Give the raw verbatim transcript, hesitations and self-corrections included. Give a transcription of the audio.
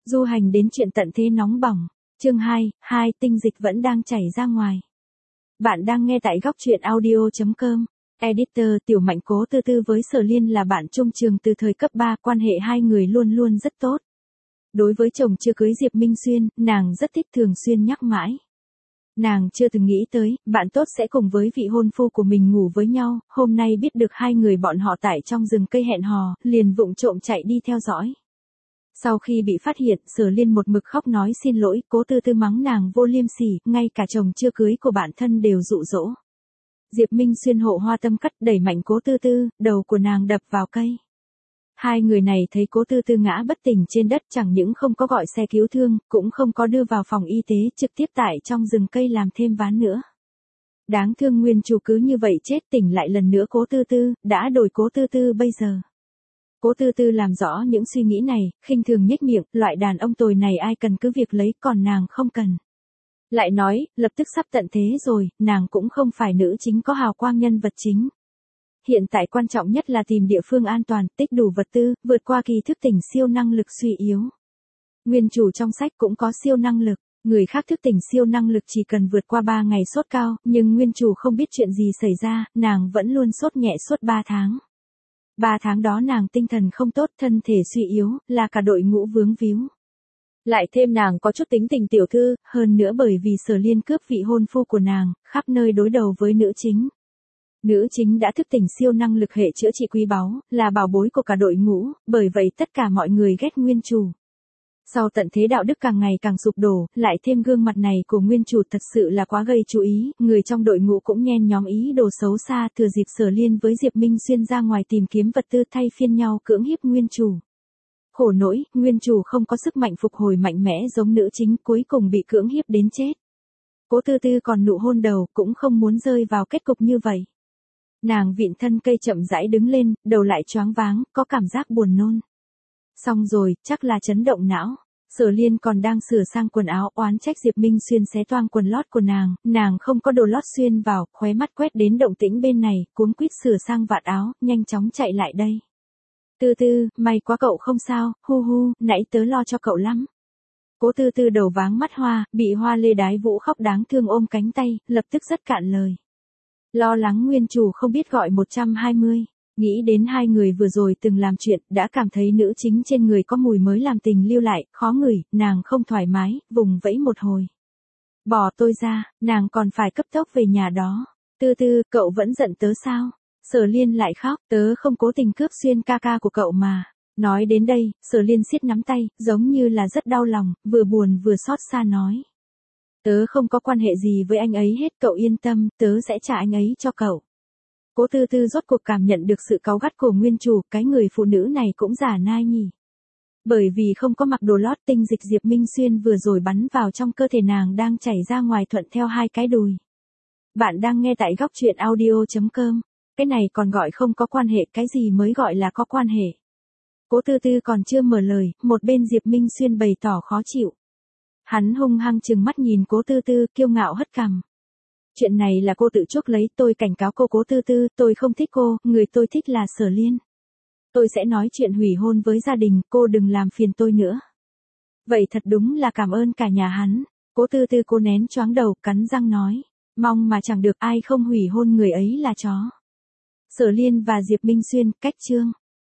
Du hành đến chuyện tận thế nóng bỏng. Chương hai, hai tinh dịch vẫn đang chảy ra ngoài. Bạn đang nghe tại góc truyện audio chấm com. Editor Tiểu Mạnh. Cố Tư Tư với Sở Liên là bạn chung trường từ thời cấp ba, quan hệ hai người luôn luôn rất tốt. Đối với chồng chưa cưới Diệp Minh Xuyên, nàng rất thích thường xuyên nhắc mãi. Nàng chưa từng nghĩ tới, bạn tốt sẽ cùng với vị hôn phu của mình ngủ với nhau, hôm nay biết được hai người bọn họ tại trong rừng cây hẹn hò, liền vụng trộm chạy đi theo dõi. Sau khi bị phát hiện, Sở Liên một mực khóc nói xin lỗi, Cố Tư Tư mắng nàng vô liêm sỉ, ngay cả chồng chưa cưới của bản thân đều dụ dỗ. Diệp Minh Xuyên hộ hoa tâm cắt đẩy mạnh Cố Tư Tư, đầu của nàng đập vào cây. Hai người này thấy Cố Tư Tư ngã bất tỉnh trên đất, chẳng những không có gọi xe cứu thương, cũng không có đưa vào phòng y tế, trực tiếp tại trong rừng cây làm thêm ván nữa. Đáng thương nguyên chủ cứ như vậy chết, tỉnh lại lần nữa Cố Tư Tư, đã đổi Cố Tư Tư bây giờ. Cố Tư Tư làm rõ những suy nghĩ này, khinh thường nhếch miệng, loại đàn ông tồi này ai cần cứ việc lấy, còn nàng không cần. Lại nói, lập tức sắp tận thế rồi, nàng cũng không phải nữ chính có hào quang nhân vật chính. Hiện tại quan trọng nhất là tìm địa phương an toàn, tích đủ vật tư, vượt qua kỳ thức tỉnh siêu năng lực suy yếu. Nguyên chủ trong sách cũng có siêu năng lực, người khác thức tỉnh siêu năng lực chỉ cần vượt qua ba ngày sốt cao, nhưng nguyên chủ không biết chuyện gì xảy ra, nàng vẫn luôn sốt nhẹ suốt ba tháng. Ba tháng đó nàng tinh thần không tốt, thân thể suy yếu, là cả đội ngũ vướng víu. Lại thêm nàng có chút tính tình tiểu thư, hơn nữa bởi vì Sở Liên cướp vị hôn phu của nàng, khắp nơi đối đầu với nữ chính. Nữ chính đã thức tỉnh siêu năng lực hệ chữa trị quý báu, là bảo bối của cả đội ngũ, bởi vậy tất cả mọi người ghét nguyên chủ. Sau tận thế đạo đức càng ngày càng sụp đổ, lại thêm gương mặt này của nguyên chủ thật sự là quá gây chú ý, người trong đội ngũ cũng nhen nhóm ý đồ xấu xa, thừa dịp Sở Liên với Diệp Minh Xuyên ra ngoài tìm kiếm vật tư thay phiên nhau cưỡng hiếp nguyên chủ. Khổ nỗi, nguyên chủ không có sức mạnh phục hồi mạnh mẽ giống nữ chính, cuối cùng bị cưỡng hiếp đến chết. Cố Tư Tư còn nụ hôn đầu, cũng không muốn rơi vào kết cục như vậy. Nàng vịn thân cây chậm rãi đứng lên, đầu lại choáng váng, có cảm giác buồn nôn. Xong rồi, chắc là chấn động não. Sở Liên còn đang sửa sang quần áo, oán trách Diệp Minh Xuyên xé toang quần lót của nàng, nàng không có đồ lót xuyên vào, khóe mắt quét đến động tĩnh bên này, cuống quýt sửa sang vạt áo, nhanh chóng chạy lại đây. Tư Tư, may quá cậu không sao, hu hu, nãy tớ lo cho cậu lắm. Cố Tư Tư đầu váng mắt hoa, bị Hoa Lê Đái Vũ khóc đáng thương ôm cánh tay, lập tức rất cạn lời. Lo lắng nguyên chủ không biết gọi một trăm hai mươi. Nghĩ đến hai người vừa rồi từng làm chuyện, đã cảm thấy nữ chính trên người có mùi mới làm tình lưu lại, khó ngửi, nàng không thoải mái, vùng vẫy một hồi. Bỏ tôi ra, nàng còn phải cấp tốc về nhà đó. Tư Tư, cậu vẫn giận tớ sao? Sở Liên lại khóc, tớ không cố tình cướp Xuyên ca ca của cậu mà. Nói đến đây, Sở Liên siết nắm tay, giống như là rất đau lòng, vừa buồn vừa xót xa nói. Tớ không có quan hệ gì với anh ấy hết, cậu yên tâm, tớ sẽ trả anh ấy cho cậu. Cố Tư Tư rốt cuộc cảm nhận được sự cáu gắt của nguyên chủ, cái người phụ nữ này cũng giả nai nhỉ. Bởi vì không có mặc đồ lót, tinh dịch Diệp Minh Xuyên vừa rồi bắn vào trong cơ thể nàng đang chảy ra ngoài thuận theo hai cái đùi. Bạn đang nghe tại góc truyện audio chấm com. Cái này còn gọi không có quan hệ, cái gì mới gọi là có quan hệ. Cố Tư Tư còn chưa mở lời, một bên Diệp Minh Xuyên bày tỏ khó chịu. Hắn hung hăng trừng mắt nhìn Cố Tư Tư, kiêu ngạo hất cằm. Chuyện này là cô tự chuốc lấy, tôi cảnh cáo cô Cố Tư Tư, tôi không thích cô, người tôi thích là Sở Liên. Tôi sẽ nói chuyện hủy hôn với gia đình, cô đừng làm phiền tôi nữa. Vậy thật đúng là cảm ơn cả nhà hắn. Cố Tư Tư cô nén choáng đầu, cắn răng nói. Mong mà chẳng được, ai không hủy hôn người ấy là chó. Sở Liên và Diệp Minh Xuyên, cách chương.